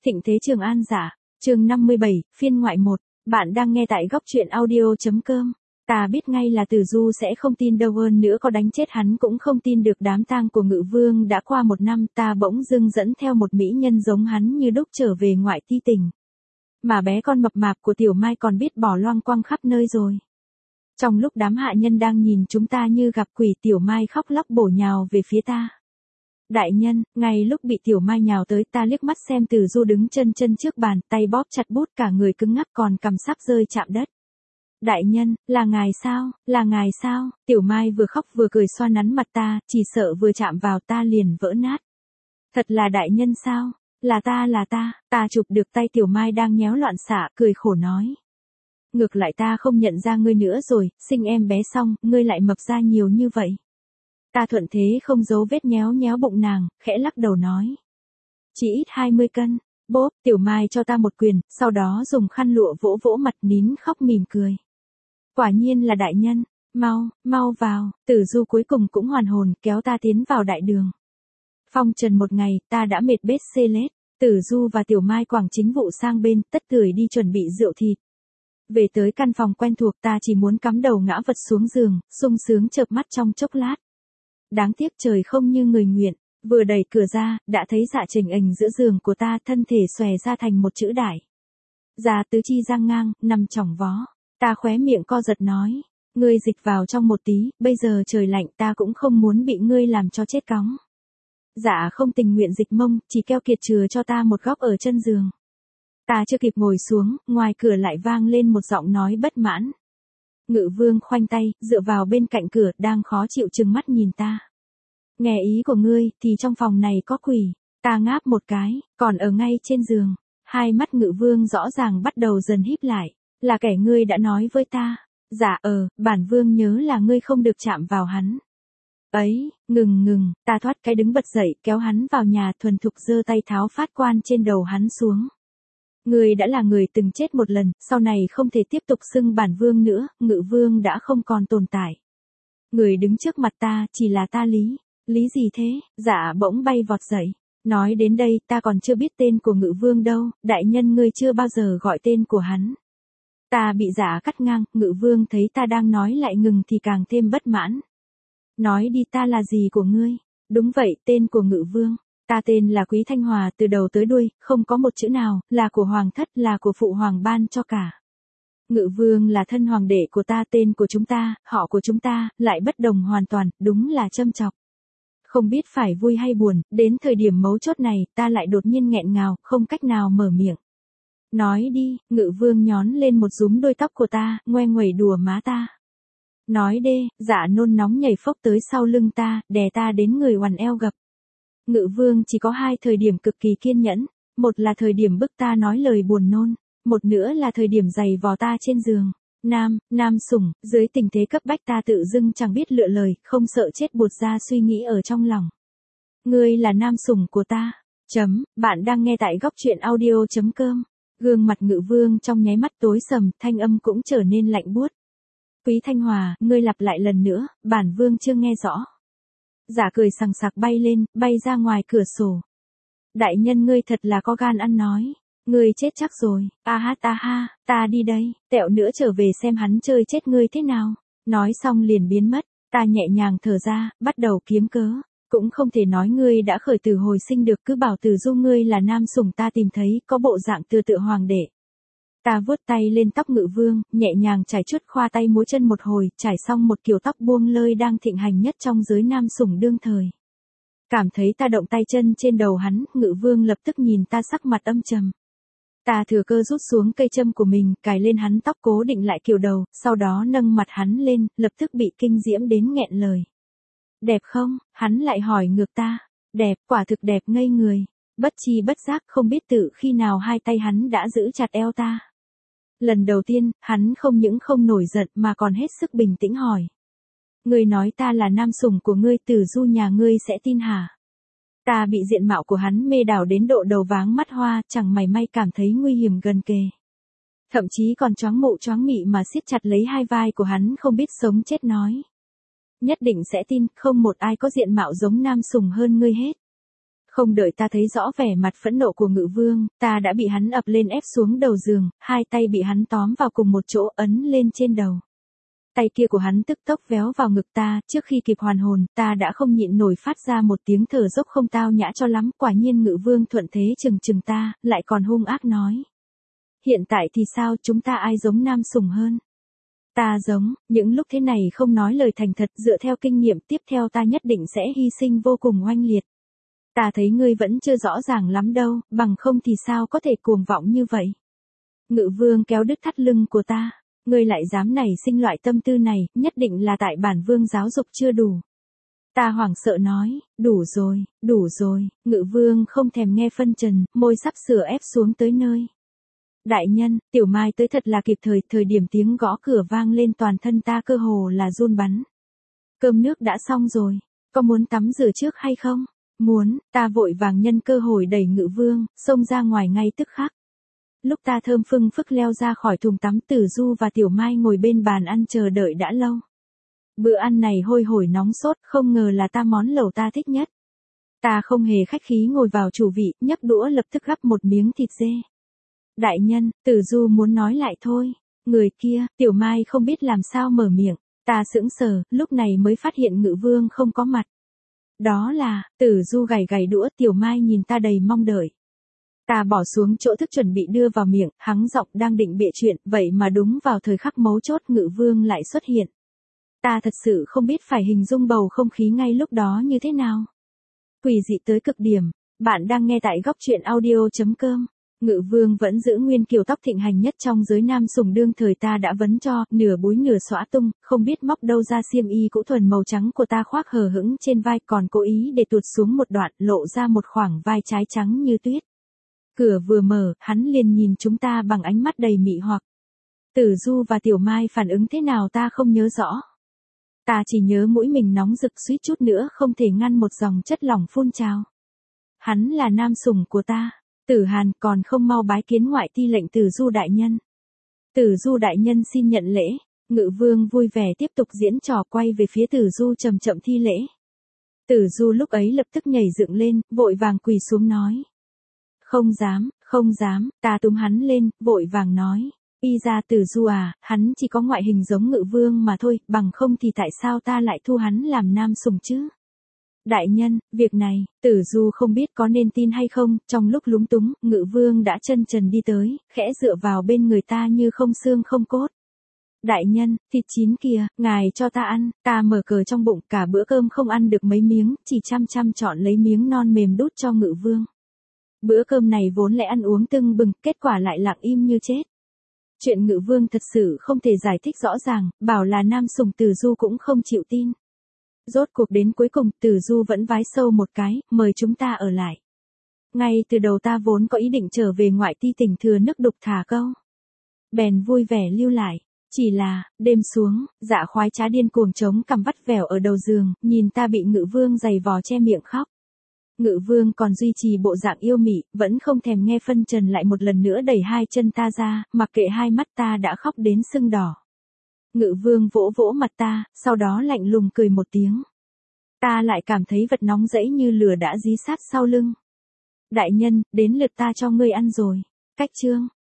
Thịnh thế Trường An giả, chương 57, phiên ngoại 1, bạn đang nghe tại góc truyện audio.com. Ta biết ngay là Tử Du sẽ không tin đâu, hơn nữa có đánh chết hắn cũng không tin được đám tang của Ngự Vương đã qua 1 năm, ta bỗng dưng dẫn theo một mỹ nhân giống hắn như đúc trở về ngoại ti tỉnh. Mà bé con mập mạp của Tiểu Mai còn biết bỏ loang quang khắp nơi rồi. Trong lúc đám hạ nhân đang nhìn chúng ta như gặp quỷ, Tiểu Mai khóc lóc bổ nhào về phía ta. Đại nhân, ngay lúc bị Tiểu Mai nhào tới, ta liếc mắt xem Tử Du đứng chân trước bàn, tay bóp chặt bút, cả người cứng ngắc, còn cằm sắp rơi chạm đất. Đại nhân, là ngài sao, là ngài sao? Tiểu Mai vừa khóc vừa cười xoa nắn mặt ta, chỉ sợ vừa chạm vào ta liền vỡ nát. Thật là đại nhân sao? Là ta, ta chụp được tay Tiểu Mai đang nhéo loạn xạ, cười khổ nói. Ngược lại ta không nhận ra ngươi nữa rồi, sinh em bé xong, ngươi lại mập ra nhiều như vậy. Ta thuận thế không giấu vết nhéo bụng nàng, khẽ lắc đầu nói. Chỉ ít 20 cân, bốp, Tiểu Mai cho ta một quyền, sau đó dùng khăn lụa vỗ vỗ mặt, nín khóc mỉm cười. Quả nhiên là đại nhân, mau vào, Tử Du cuối cùng cũng hoàn hồn, kéo ta tiến vào đại đường. Phong trần một ngày, ta đã mệt bết xê lết, Tử Du và Tiểu Mai quảng chính vụ sang bên, tất tưởi đi chuẩn bị rượu thịt. Về tới căn phòng quen thuộc, ta chỉ muốn cắm đầu ngã vật xuống giường, sung sướng chợp mắt trong chốc lát. Đáng tiếc trời không như người nguyện, vừa đẩy cửa ra, đã thấy Dạ Trình ảnh giữa giường của ta, thân thể xòe ra thành một chữ đại. Dạ tứ chi giang ngang, nằm chỏng vó. Ta khóe miệng co giật nói, ngươi dịch vào trong một tí, bây giờ trời lạnh, ta cũng không muốn bị ngươi làm cho chết cóng. Dạ không tình nguyện dịch mông, chỉ keo kiệt chừa cho ta một góc ở chân giường. Ta chưa kịp ngồi xuống, ngoài cửa lại vang lên một giọng nói bất mãn. Ngự Vương khoanh tay, dựa vào bên cạnh cửa, đang khó chịu trừng mắt nhìn ta. Nghe ý của ngươi, thì trong phòng này có quỷ. Ta ngáp một cái, còn ở ngay trên giường. Hai mắt Ngự Vương rõ ràng bắt đầu dần híp lại. Là kẻ ngươi đã nói với ta. Dạ bản vương nhớ là ngươi không được chạm vào hắn. Ấy, ngừng, ta thoát cái đứng bật dậy, kéo hắn vào nhà, thuần thục giơ tay tháo phát quan trên đầu hắn xuống. Ngươi đã là người từng chết một lần, sau này không thể tiếp tục xưng bản vương nữa, Ngự Vương đã không còn tồn tại. Người đứng trước mặt ta, chỉ là ta Lý. Lý gì thế? Dạ bỗng bay vọt dậy. Nói đến đây, ta còn chưa biết tên của Ngự Vương đâu, đại nhân ngươi chưa bao giờ gọi tên của hắn. Ta bị Dạ cắt ngang, Ngự Vương thấy ta đang nói lại ngừng thì càng thêm bất mãn. Nói đi, ta là gì của ngươi? Đúng vậy, tên của Ngự Vương. Ta tên là Quý Thanh Hòa, từ đầu tới đuôi, không có một chữ nào, là của Hoàng thất, là của Phụ Hoàng ban cho cả. Ngự Vương là thân hoàng đệ của ta, tên của chúng ta, họ của chúng ta, lại bất đồng hoàn toàn, đúng là châm chọc. Không biết phải vui hay buồn, đến thời điểm mấu chốt này, ta lại đột nhiên nghẹn ngào, không cách nào mở miệng. Nói đi, Ngự Vương nhón lên một rúm đôi tóc của ta, ngoe nguẩy đùa má ta. Nói đê, Dạ nôn nóng nhảy phốc tới sau lưng ta, đè ta đến người oằn eo gập. Ngự Vương chỉ có 2 thời điểm cực kỳ kiên nhẫn, một là thời điểm bức ta nói lời buồn nôn, một nữa là thời điểm giày vò ta trên giường. Nam sủng, dưới tình thế cấp bách ta tự dưng chẳng biết lựa lời, không sợ chết buột ra suy nghĩ ở trong lòng. Ngươi là nam sủng của ta. Bạn đang nghe tại góc truyện audio.com. Gương mặt Ngự Vương trong nháy mắt tối sầm, thanh âm cũng trở nên lạnh buốt. Quý Thanh Hòa, ngươi lặp lại lần nữa, bản vương chưa nghe rõ. Dạ cười sằng sặc bay lên, bay ra ngoài cửa sổ. Đại nhân ngươi thật là có gan ăn nói. Ngươi chết chắc rồi, ta đi đây, tẹo nữa trở về xem hắn chơi chết ngươi thế nào. Nói xong liền biến mất, ta nhẹ nhàng thở ra, bắt đầu kiếm cớ. Cũng không thể nói ngươi đã khởi tử hồi sinh được, cứ bảo Tử Du ngươi là nam sủng, ta tìm thấy, có bộ dạng tựa hoàng đệ. Ta vuốt tay lên tóc Ngự Vương, nhẹ nhàng chải chuốt khoa tay múa chân một hồi, trải xong một kiểu tóc buông lơi đang thịnh hành nhất trong giới nam sủng đương thời. Cảm thấy ta động tay chân trên đầu hắn, Ngự Vương lập tức nhìn ta sắc mặt âm trầm. Ta thừa cơ rút xuống cây châm của mình, cài lên hắn tóc cố định lại kiểu đầu, sau đó nâng mặt hắn lên, lập tức bị kinh diễm đến nghẹn lời. Đẹp không? Hắn lại hỏi ngược ta. Đẹp, quả thực đẹp ngây người. Bất chi bất giác không biết tự khi nào 2 tay hắn đã giữ chặt eo ta. Lần đầu tiên, hắn không những không nổi giận mà còn hết sức bình tĩnh hỏi. Ngươi nói ta là nam sủng của ngươi, Tử Du nhà ngươi sẽ tin hả? Ta bị diện mạo của hắn mê đảo đến độ đầu váng mắt hoa, chẳng mảy may cảm thấy nguy hiểm gần kề. Thậm chí còn choáng mụ choáng mị mà siết chặt lấy 2 vai của hắn không biết sống chết nói. Nhất định sẽ tin, không một ai có diện mạo giống nam sủng hơn ngươi hết. Không đợi ta thấy rõ vẻ mặt phẫn nộ của Ngự Vương, ta đã bị hắn ập lên ép xuống đầu giường, hai tay bị hắn tóm vào cùng một chỗ ấn lên trên đầu. Tay kia của hắn tức tốc véo vào ngực ta, trước khi kịp hoàn hồn, ta đã không nhịn nổi phát ra một tiếng thở dốc không tao nhã cho lắm, quả nhiên Ngự Vương thuận thế chừng ta, lại còn hung ác nói. Hiện tại thì sao, chúng ta ai giống Nam Sùng hơn? Ta giống, những lúc thế này không nói lời thành thật, dựa theo kinh nghiệm tiếp theo ta nhất định sẽ hy sinh vô cùng oanh liệt. Ta thấy ngươi vẫn chưa rõ ràng lắm đâu, bằng không thì sao có thể cuồng vọng như vậy? Ngự Vương kéo đứt thắt lưng của ta. Ngươi lại dám nảy sinh loại tâm tư này, nhất định là tại bản vương giáo dục chưa đủ. Ta hoảng sợ nói, đủ rồi, Ngự Vương không thèm nghe phân trần, môi sắp sửa ép xuống tới nơi. Đại nhân, Tiểu Mai tới thật là kịp thời điểm tiếng gõ cửa vang lên toàn thân ta cơ hồ là run bắn. Cơm nước đã xong rồi, có muốn tắm rửa trước hay không? Muốn, ta vội vàng nhân cơ hội đẩy Ngự Vương, xông ra ngoài ngay tức khắc. Lúc ta thơm phưng phức leo ra khỏi thùng tắm, Tử Du và Tiểu Mai ngồi bên bàn ăn chờ đợi đã lâu. Bữa ăn này hôi hổi nóng sốt, không ngờ là món lẩu ta thích nhất. Ta không hề khách khí ngồi vào chủ vị, nhấc đũa lập tức gắp một miếng thịt dê. Đại nhân, Tử Du muốn nói lại thôi. Người kia, Tiểu Mai không biết làm sao mở miệng. Ta sững sờ, lúc này mới phát hiện Ngự Vương không có mặt. Đó là, Tử Du gảy đũa, Tiểu Mai nhìn ta đầy mong đợi. Ta bỏ xuống chỗ thức chuẩn bị đưa vào miệng, hắng giọng đang định bịa chuyện, vậy mà đúng vào thời khắc mấu chốt Ngự Vương lại xuất hiện. Ta thật sự không biết phải hình dung bầu không khí ngay lúc đó như thế nào. Quỷ dị tới cực điểm, bạn đang nghe tại góc truyện audio.com. Ngự Vương vẫn giữ nguyên kiểu tóc thịnh hành nhất trong giới Nam Sùng đương thời, ta đã vấn cho, nửa búi nửa xõa tung, không biết móc đâu ra xiêm y cũ thuần màu trắng của ta khoác hờ hững trên vai, còn cố ý để tuột xuống một đoạn, lộ ra một khoảng vai trái trắng như tuyết. Cửa vừa mở, hắn liền nhìn chúng ta bằng ánh mắt đầy mị hoặc. Tử Du và Tiểu Mai phản ứng thế nào ta không nhớ rõ. Ta chỉ nhớ mũi mình nóng rực suýt chút nữa không thể ngăn một dòng chất lỏng phun trào. Hắn là nam sủng của ta. Tử Hàn còn không mau bái kiến ngoại ti lệnh Tử Du đại nhân. Tử Du đại nhân xin nhận lễ. Ngự Vương vui vẻ tiếp tục diễn trò, quay về phía Tử Du chậm chậm thi lễ. Tử Du lúc ấy lập tức nhảy dựng lên, vội vàng quỳ xuống nói. Không dám, ta túm hắn lên, vội vàng nói. Y ra Tử Du à, hắn chỉ có ngoại hình giống Ngự Vương mà thôi, bằng không thì tại sao ta lại thu hắn làm nam sủng chứ? Đại nhân, việc này, Tử Du không biết có nên tin hay không, trong lúc lúng túng, Ngự Vương đã chân trần đi tới, khẽ dựa vào bên người ta như không xương không cốt. Đại nhân, thịt chín kìa, ngài cho ta ăn, ta mở cờ trong bụng, cả bữa cơm không ăn được mấy miếng, chỉ chăm chọn lấy miếng non mềm đút cho Ngự Vương. Bữa cơm này vốn lẽ ăn uống tưng bừng, kết quả lại lặng im như chết. Chuyện Ngự Vương thật sự không thể giải thích rõ ràng, bảo là nam sủng Tử Du cũng không chịu tin. Rốt cuộc đến cuối cùng, Tử Du vẫn vái sâu một cái, mời chúng ta ở lại. Ngay từ đầu ta vốn có ý định trở về ngoại ti tỉnh thừa nước đục thả câu. Bèn vui vẻ lưu lại. Chỉ là, đêm xuống, Dạ Khoái Trá điên cuồng chống cằm vắt vẻo ở đầu giường, nhìn ta bị Ngự Vương giày vò che miệng khóc. Ngự Vương còn duy trì bộ dạng yêu mị, vẫn không thèm nghe phân trần, lại một lần nữa đẩy hai chân ta ra, mặc kệ hai mắt ta đã khóc đến sưng đỏ. Ngự Vương vỗ vỗ mặt ta, sau đó lạnh lùng cười một tiếng. Ta lại cảm thấy vật nóng rẫy như lửa đã dí sát sau lưng. Đại nhân, đến lượt ta cho ngươi ăn rồi. Cách chương.